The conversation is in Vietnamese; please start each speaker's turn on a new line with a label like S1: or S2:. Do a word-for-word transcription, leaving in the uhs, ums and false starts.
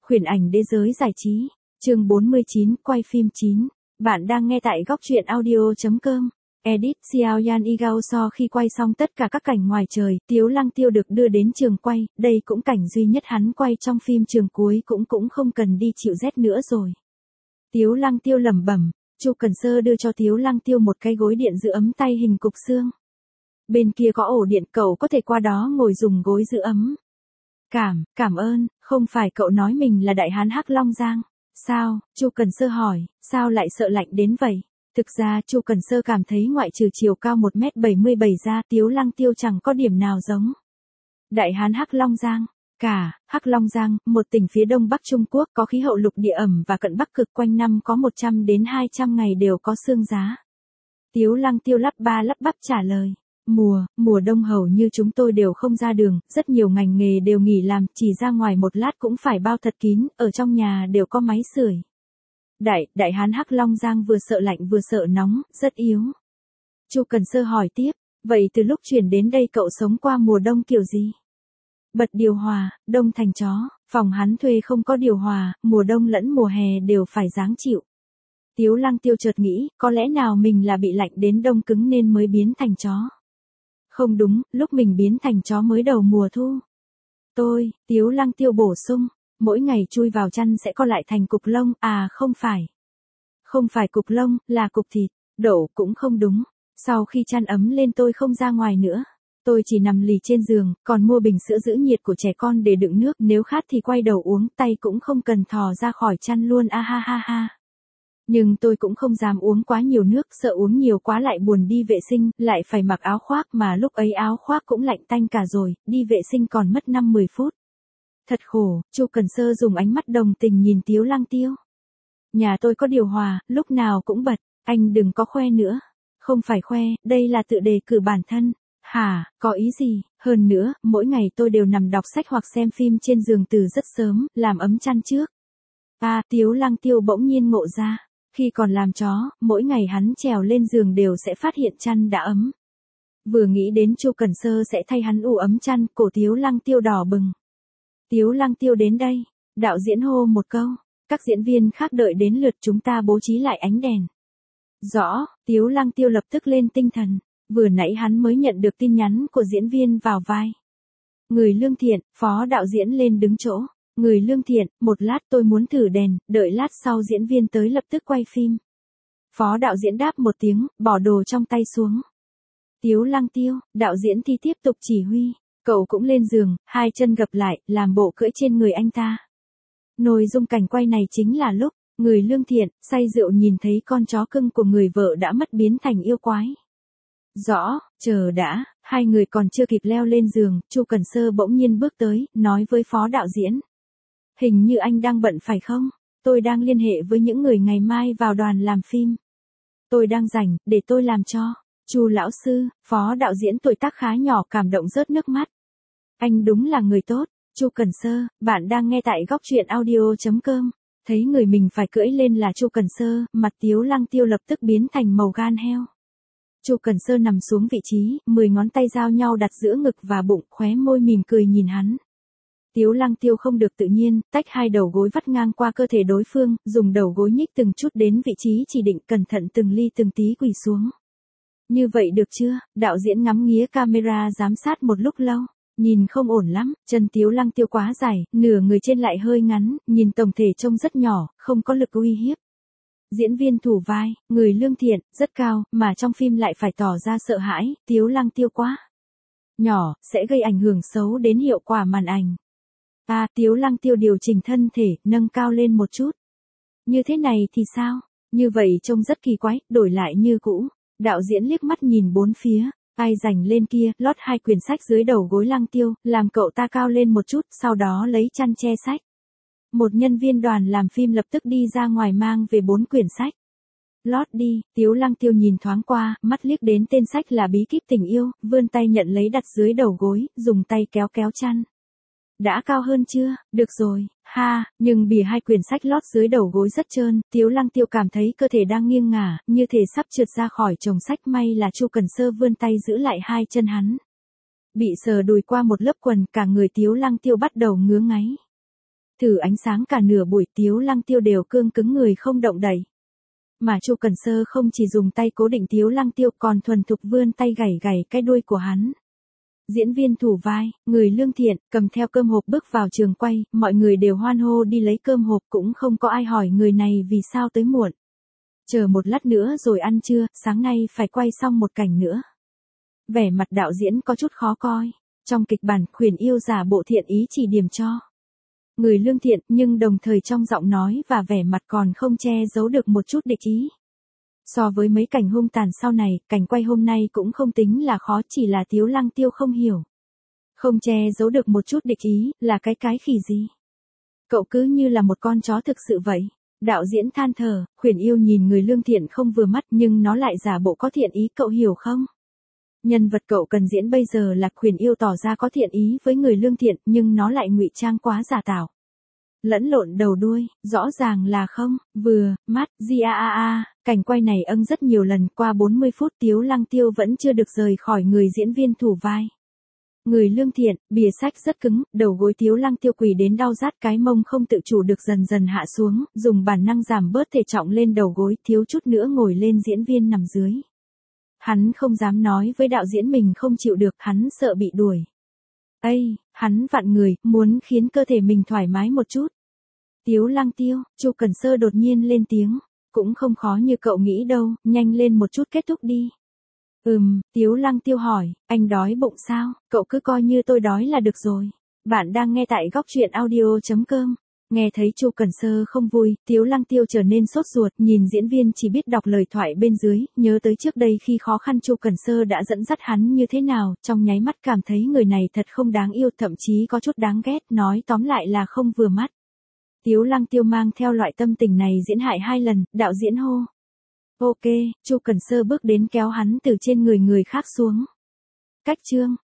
S1: Huyền ảnh đế giới giải trí, chương bốn mươi chín, quay phim chín. Bạn đang nghe tại góc truyện audio.com. Edit Xiao Yan Igao so khi quay xong tất cả các cảnh ngoài trời, Tiếu Lăng Tiêu được đưa đến trường quay, đây cũng cảnh duy nhất hắn quay trong phim trường cuối cũng cũng không cần đi chịu rét nữa rồi. Tiếu Lăng Tiêu lẩm bẩm, Chu Cần Sơ đưa cho Tiếu Lăng Tiêu một cái gối điện giữ ấm tay hình cục xương. Bên kia có ổ điện, cậu có thể qua đó ngồi dùng gối giữ ấm. Cảm, cảm ơn, không phải cậu nói mình là đại hán Hắc Long Giang. Sao? Chu Cần Sơ hỏi, sao lại sợ lạnh đến vậy? Thực ra Chu Cần Sơ cảm thấy ngoại trừ chiều cao một mét bảy mươi bảy ra, Tiếu Lăng Tiêu chẳng có điểm nào giống đại hán Hắc Long Giang. Cả, Hắc Long Giang, một tỉnh phía đông bắc Trung Quốc có khí hậu lục địa ẩm và cận bắc cực, quanh năm có một trăm đến hai trăm ngày đều có sương giá. Tiếu Lăng Tiêu lắp ba lắp bắp trả lời. Mùa, mùa đông hầu như chúng tôi đều không ra đường, rất nhiều ngành nghề đều nghỉ làm, chỉ ra ngoài một lát cũng phải bao thật kín, ở trong nhà đều có máy sưởi. Đại, đại hán Hắc Long Giang vừa sợ lạnh vừa sợ nóng, rất yếu. Chu Cần Sơ hỏi tiếp, vậy từ lúc chuyển đến đây cậu sống qua mùa đông kiểu gì? Bật điều hòa, đông thành chó, phòng hắn thuê không có điều hòa, mùa đông lẫn mùa hè đều phải ráng chịu. Tiếu Lăng Tiêu chợt nghĩ, có lẽ nào mình là bị lạnh đến đông cứng nên mới biến thành chó. Không đúng, lúc mình biến thành chó mới đầu mùa thu. Tôi, Tiếu Lăng Tiêu bổ sung, mỗi ngày chui vào chăn sẽ co lại thành cục lông, à không phải. Không phải cục lông, là cục thịt, đổ cũng không đúng. Sau khi chăn ấm lên tôi không ra ngoài nữa. Tôi chỉ nằm lì trên giường, còn mua bình sữa giữ nhiệt của trẻ con để đựng nước, nếu khát thì quay đầu uống, tay cũng không cần thò ra khỏi chăn luôn, a ha ha ha. Nhưng tôi cũng không dám uống quá nhiều nước, sợ uống nhiều quá lại buồn đi vệ sinh, lại phải mặc áo khoác mà lúc ấy áo khoác cũng lạnh tanh cả rồi, đi vệ sinh còn mất năm mười phút. Thật khổ, Chu Cần Sơ dùng ánh mắt đồng tình nhìn Tiếu Lăng Tiêu. Nhà tôi có điều hòa, lúc nào cũng bật, anh đừng có khoe nữa. Không phải khoe, đây là tự đề cử bản thân. Hả, có ý gì? Hơn nữa, mỗi ngày tôi đều nằm đọc sách hoặc xem phim trên giường từ rất sớm, làm ấm chăn trước. À, Tiếu Lăng Tiêu bỗng nhiên ngộ ra. Khi còn làm chó, mỗi ngày hắn trèo lên giường đều sẽ phát hiện chăn đã ấm. Vừa nghĩ đến Chu Cần Sơ sẽ thay hắn ủ ấm chăn, cổ Tiếu Lăng Tiêu đỏ bừng. Tiếu Lăng Tiêu đến đây, đạo diễn hô một câu, các diễn viên khác đợi đến lượt chúng ta bố trí lại ánh đèn. Rõ, Tiếu Lăng Tiêu lập tức lên tinh thần, vừa nãy hắn mới nhận được tin nhắn của diễn viên vào vai. Người lương thiện, phó đạo diễn lên đứng chỗ. Người lương thiện, một lát tôi muốn thử đèn, đợi lát sau diễn viên tới lập tức quay phim. Phó đạo diễn đáp một tiếng, bỏ đồ trong tay xuống. Tiếu Lăng Tiêu, đạo diễn thì tiếp tục chỉ huy, cậu cũng lên giường, hai chân gập lại, làm bộ cưỡi trên người anh ta. Nội dung cảnh quay này chính là lúc, người lương thiện, say rượu nhìn thấy con chó cưng của người vợ đã mất biến thành yêu quái. Rõ, chờ đã, hai người còn chưa kịp leo lên giường, Chu Cần Sơ bỗng nhiên bước tới, nói với phó đạo diễn. Hình như anh đang bận phải không? Tôi đang liên hệ với những người ngày mai vào đoàn làm phim. Tôi đang rảnh, để tôi làm cho. Chu lão sư, phó đạo diễn tuổi tác khá nhỏ cảm động rớt nước mắt. Anh đúng là người tốt. Chu Cần Sơ, bạn đang nghe tại góc truyện audio.com. Thấy người mình phải cưỡi lên là Chu Cần Sơ, mặt Tiếu Lăng Tiêu lập tức biến thành màu gan heo. Chu Cần Sơ nằm xuống vị trí, mười ngón tay giao nhau đặt giữa ngực và bụng, khóe môi mỉm cười nhìn hắn. Tiếu Lăng Tiêu không được tự nhiên, tách hai đầu gối vắt ngang qua cơ thể đối phương, dùng đầu gối nhích từng chút đến vị trí chỉ định, cẩn thận từng ly từng tí quỳ xuống. Như vậy được chưa? Đạo diễn ngắm nghía camera giám sát một lúc lâu. Nhìn không ổn lắm, chân Tiếu Lăng Tiêu quá dài, nửa người trên lại hơi ngắn, nhìn tổng thể trông rất nhỏ, không có lực uy hiếp. Diễn viên thủ vai, người lương thiện, rất cao, mà trong phim lại phải tỏ ra sợ hãi, Tiếu Lăng Tiêu quá nhỏ, sẽ gây ảnh hưởng xấu đến hiệu quả màn ảnh. À, Tiếu Lăng Tiêu điều chỉnh thân thể, nâng cao lên một chút. Như thế này thì sao? Như vậy trông rất kỳ quái, đổi lại như cũ. Đạo diễn liếc mắt nhìn bốn phía, ai rảnh lên kia, lót hai quyển sách dưới đầu gối Lăng Tiêu, làm cậu ta cao lên một chút, sau đó lấy chăn che sách. Một nhân viên đoàn làm phim lập tức đi ra ngoài mang về bốn quyển sách. Lót đi, Tiếu Lăng Tiêu nhìn thoáng qua, mắt liếc đến tên sách là Bí kíp tình yêu, vươn tay nhận lấy đặt dưới đầu gối, dùng tay kéo kéo chăn. Đã cao hơn chưa? Được rồi, ha, nhưng bìa hai quyển sách lót dưới đầu gối rất trơn, Tiếu Lăng Tiêu cảm thấy cơ thể đang nghiêng ngả, như thể sắp trượt ra khỏi chồng sách, may là Chu Cần Sơ vươn tay giữ lại hai chân hắn. Bị sờ đùi qua một lớp quần, cả người Tiếu Lăng Tiêu bắt đầu ngứa ngáy. Thử ánh sáng cả nửa buổi Tiếu Lăng Tiêu đều cương cứng người không động đậy. Mà Chu Cần Sơ không chỉ dùng tay cố định Tiếu Lăng Tiêu còn thuần thục vươn tay gảy gảy cái đuôi của hắn. Diễn viên thủ vai, người lương thiện, cầm theo cơm hộp bước vào trường quay, mọi người đều hoan hô đi lấy cơm hộp cũng không có ai hỏi người này vì sao tới muộn. Chờ một lát nữa rồi ăn trưa, sáng nay phải quay xong một cảnh nữa. Vẻ mặt đạo diễn có chút khó coi. Trong kịch bản, Khuyển Yêu giả bộ thiện ý chỉ điểm cho người lương thiện, nhưng đồng thời trong giọng nói và vẻ mặt còn không che giấu được một chút địch ý. So với mấy cảnh hung tàn sau này, cảnh quay hôm nay cũng không tính là khó, chỉ là Tiếu Lăng Tiêu không hiểu. Không che giấu được một chút địch ý, là cái cái khỉ gì? Cậu cứ như là một con chó thực sự vậy. Đạo diễn than thở, Khuyển Yêu nhìn người lương thiện không vừa mắt nhưng nó lại giả bộ có thiện ý, cậu hiểu không? Nhân vật cậu cần diễn bây giờ là Khuyển Yêu tỏ ra có thiện ý với người lương thiện nhưng nó lại ngụy trang quá giả tạo. Lẫn lộn đầu đuôi, rõ ràng là không, vừa, mắt, di a a a, cảnh quay này âng rất nhiều lần, qua bốn mươi phút Tiếu Lăng Tiêu vẫn chưa được rời khỏi người diễn viên thủ vai. Người lương thiện, bìa sách rất cứng, đầu gối Tiếu Lăng Tiêu quỳ đến đau rát cái mông không tự chủ được dần dần hạ xuống, dùng bản năng giảm bớt thể trọng lên đầu gối, thiếu chút nữa ngồi lên diễn viên nằm dưới. Hắn không dám nói với đạo diễn mình không chịu được, hắn sợ bị đuổi. Ây, hắn vặn người, muốn khiến cơ thể mình thoải mái một chút. Tiếu Lăng Tiêu, Chu Cần Sơ đột nhiên lên tiếng, cũng không khó như cậu nghĩ đâu, nhanh lên một chút kết thúc đi. Ừm, Tiếu Lăng Tiêu hỏi, anh đói bụng sao, cậu cứ coi như tôi đói là được rồi. Bạn đang nghe tại góc truyện audio chấm com. Nghe thấy Chu Cần Sơ không vui, Tiếu Lăng Tiêu trở nên sốt ruột, nhìn diễn viên chỉ biết đọc lời thoại bên dưới, nhớ tới trước đây khi khó khăn Chu Cần Sơ đã dẫn dắt hắn như thế nào, trong nháy mắt cảm thấy người này thật không đáng yêu, thậm chí có chút đáng ghét, nói tóm lại là không vừa mắt. Tiếu Lăng Tiêu mang theo loại tâm tình này diễn hại hai lần, đạo diễn hô. Ok, Chu Cần Sơ bước đến kéo hắn từ trên người người khác xuống. Cách chương.